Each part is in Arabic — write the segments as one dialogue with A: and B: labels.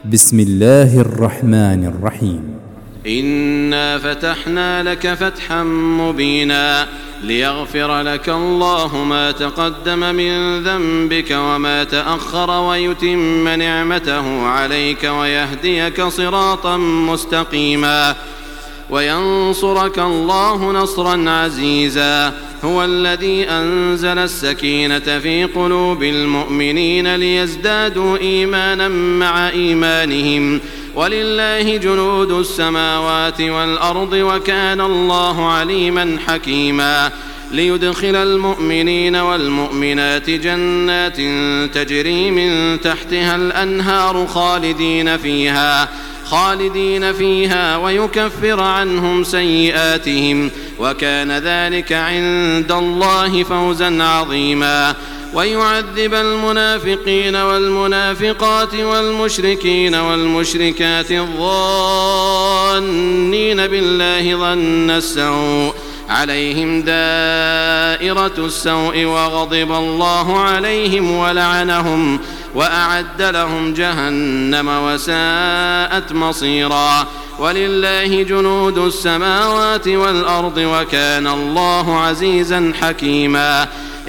A: بسم الله الرحمن الرحيم.
B: إنا فتحنا لك فتحا مبينا ليغفر لك الله ما تقدم من ذنبك وما تأخر ويتم نعمته عليك ويهديك صراطا مستقيما وينصرك الله نصرا عزيزا. هو الذي أنزل السكينة في قلوب المؤمنين ليزدادوا إيمانا مع إيمانهم ولله جنود السماوات والأرض وكان الله عليما حكيما. ليدخل المؤمنين والمؤمنات جنات تجري من تحتها الأنهار خالدين فيها ويكفر عنهم سيئاتهم وكان ذلك عند الله فوزا عظيما. ويعذب المنافقين والمنافقات والمشركين والمشركات الظانين بالله ظن السوء عليهم دائرة السوء وغضب الله عليهم ولعنهم وأعد لهم جهنم وساءت مصيرا. ولله جنود السماوات والأرض وكان الله عزيزا حكيما.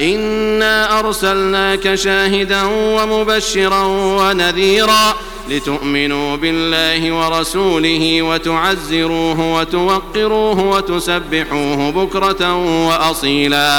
B: إنا أرسلناك شاهدا ومبشرا ونذيرا لتؤمنوا بالله ورسوله وتعزروه وتوقروه وتسبحوه بكرة وأصيلا.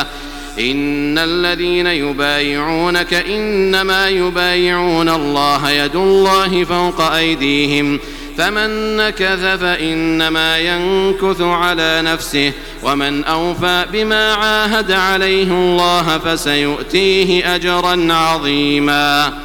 B: إن الذين يبايعونك إنما يبايعون الله يد الله فوق أيديهم فمن نكث فإنما ينكث على نفسه ومن أوفى بما عاهد عليه الله فسيؤتيه أجرا عظيما.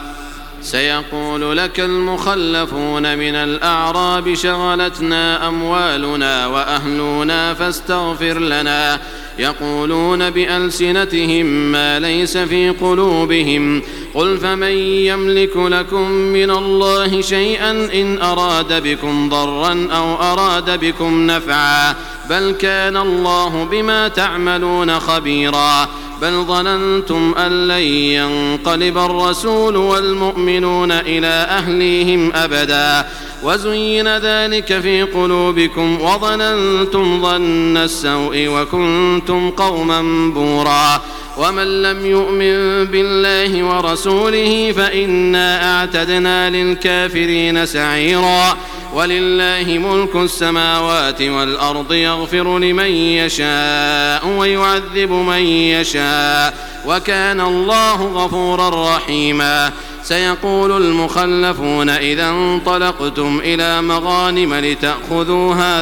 B: سيقول لك المخلفون من الأعراب شغلتنا أموالنا وأهلنا فاستغفر لنا يقولون بألسنتهم ما ليس في قلوبهم قل فمن يملك لكم من الله شيئا إن أراد بكم ضرا أو أراد بكم نفعا بل كان الله بما تعملون خبيرا. بل ظننتم أن لن ينقلب الرسول والمؤمنون إلى أهليهم أبدا وزين ذلك في قلوبكم وظننتم ظن السوء وكنتم قوما بورا. ومن لم يؤمن بالله ورسوله فإنا أعتدنا للكافرين سعيرا. ولله ملك السماوات والأرض يغفر لمن يشاء ويعذب من يشاء وكان الله غفورا رحيما. سيقول المخلفون إذا انطلقتم إلى مغانم لتأخذوها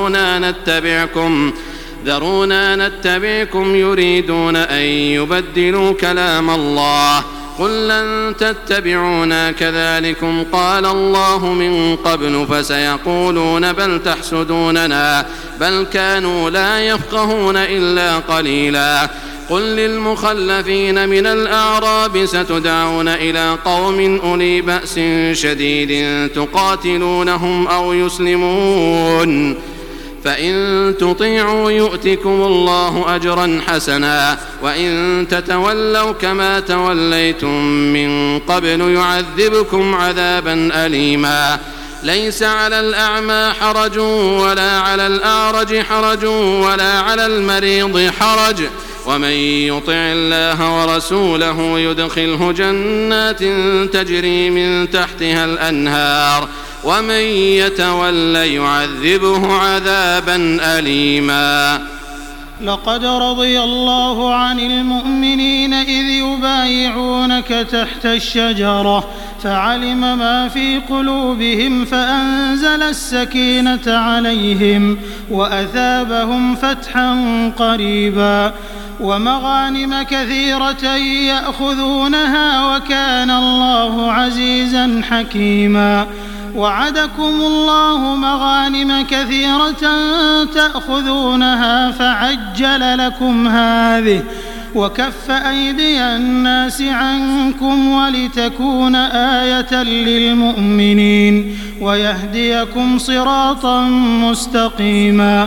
B: ذرونا نتبعكم يريدون أن يبدلوا كلام الله قل لن تتبعونا كذلكم قال الله من قبل فسيقولون بل تحسدوننا بل كانوا لا يفقهون إلا قليلا. قل للمخلفين من الأعراب ستدعون إلى قوم أولي بأس شديد تقاتلونهم أو يسلمون فإن تطيعوا يؤتكم الله أجرا حسنا وإن تتولوا كما توليتم من قبل يعذبكم عذابا أليما. ليس على الأعمى حرج ولا على الأعرج حرج ولا على المريض حرج ومن يطع الله ورسوله يدخله جنات تجري من تحتها الأنهار ومن يتول يعذبه عذابا أليما.
C: لقد رضي الله عن المؤمنين إذ يبايعونك تحت الشجرة فعلم ما في قلوبهم فأنزل السكينة عليهم وأثابهم فتحا قريبا ومغانم كثيرة يأخذونها وكان الله عزيزا حكيما. وعدكم الله مغانم كثيرة تأخذونها فعجل لكم هذه وكف أيدي الناس عنكم ولتكون آية للمؤمنين ويهديكم صراطا مستقيما.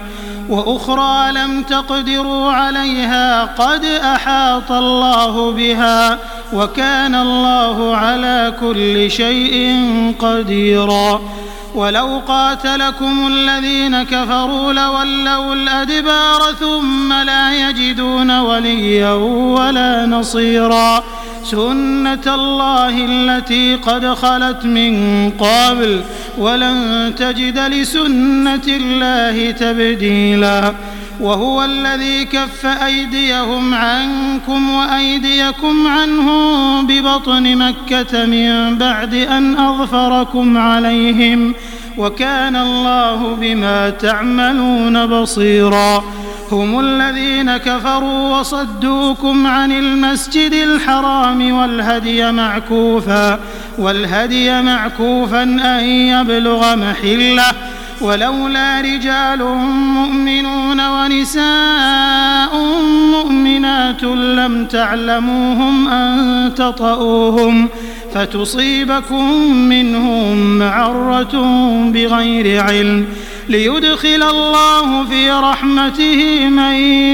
C: وأخرى لم تقدروا عليها قد أحاط الله بها وكان الله على كل شيء قديرا ولو قاتلكم الذين كفروا لولوا الأدبار ثم لا يجدون وليا ولا نصيرا سنة الله التي قد خلت من قبل ولن تجد لسنة الله تبديلا وهو الذي كف أيديهم عنكم وأيديكم عنهم ببطن مكة من بعد أن أظفركم عليهم وكان الله بما تعملون بصيرا هم الذين كفروا وصدوكم عن المسجد الحرام والهدي معكوفا أن يبلغ محله ولولا رجال مؤمنون ونساء مؤمنات لم تعلموهم أن تطؤوهم فتصيبكم منهم معرة بغير علم ليدخل الله في رحمته من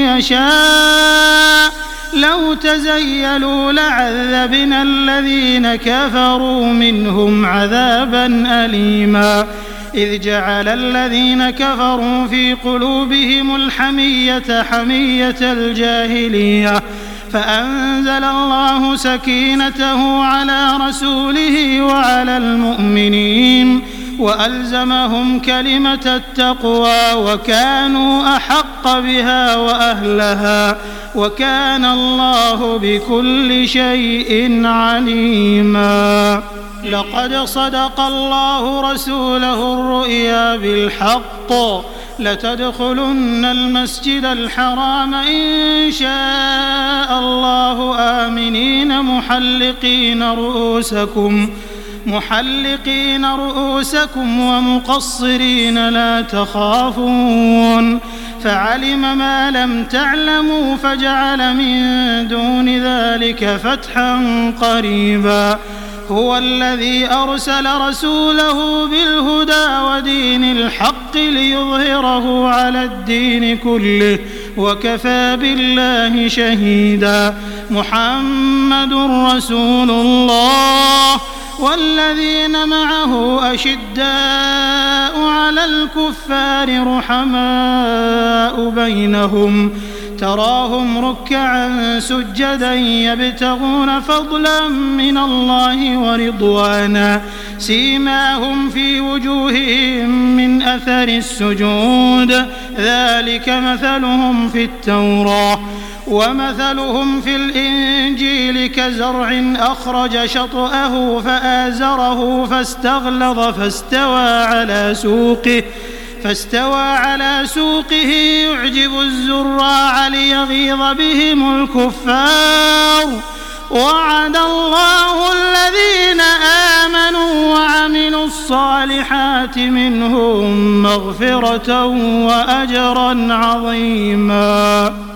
C: يشاء لو تزيلوا لعذبنا الذين كفروا منهم عذابا أليما إذ جعل الذين كفروا في قلوبهم الحمية حمية الجاهلية فأنزل الله سكينته على رسوله وعلى المؤمنين وألزمهم كلمة التقوى وكانوا أحق بها وأهلها وكان الله بكل شيء عليما لقد صدق الله رسوله الرؤيا بالحق لتدخلن المسجد الحرام إن شاء الله آمنين محلقين رؤوسكم ومقصرين لا تخافون فعلم ما لم تعلموا فجعل من دون ذلك فتحا قريبا هو الذي أرسل رسوله بالهدى ودين الحق ليظهره على الدين كله وكفى بالله شهيدا محمد رسول الله والذين معه أشداء على الكفار رحماء بينهم تراهم ركعا سجدا يبتغون فضلا من الله ورضوانا سيماهم في وجوههم من أثر السجود ذلك مثلهم في التوراة ومثلهم في الإنجيل كزرع أخرج شطأه فآزره فاستغلظ فاستوى على سوقه يعجب الزراع ليغيظ بهم الكفار وعد الله الذين آمنوا وعملوا الصالحات منهم مغفرة وأجرا عظيما.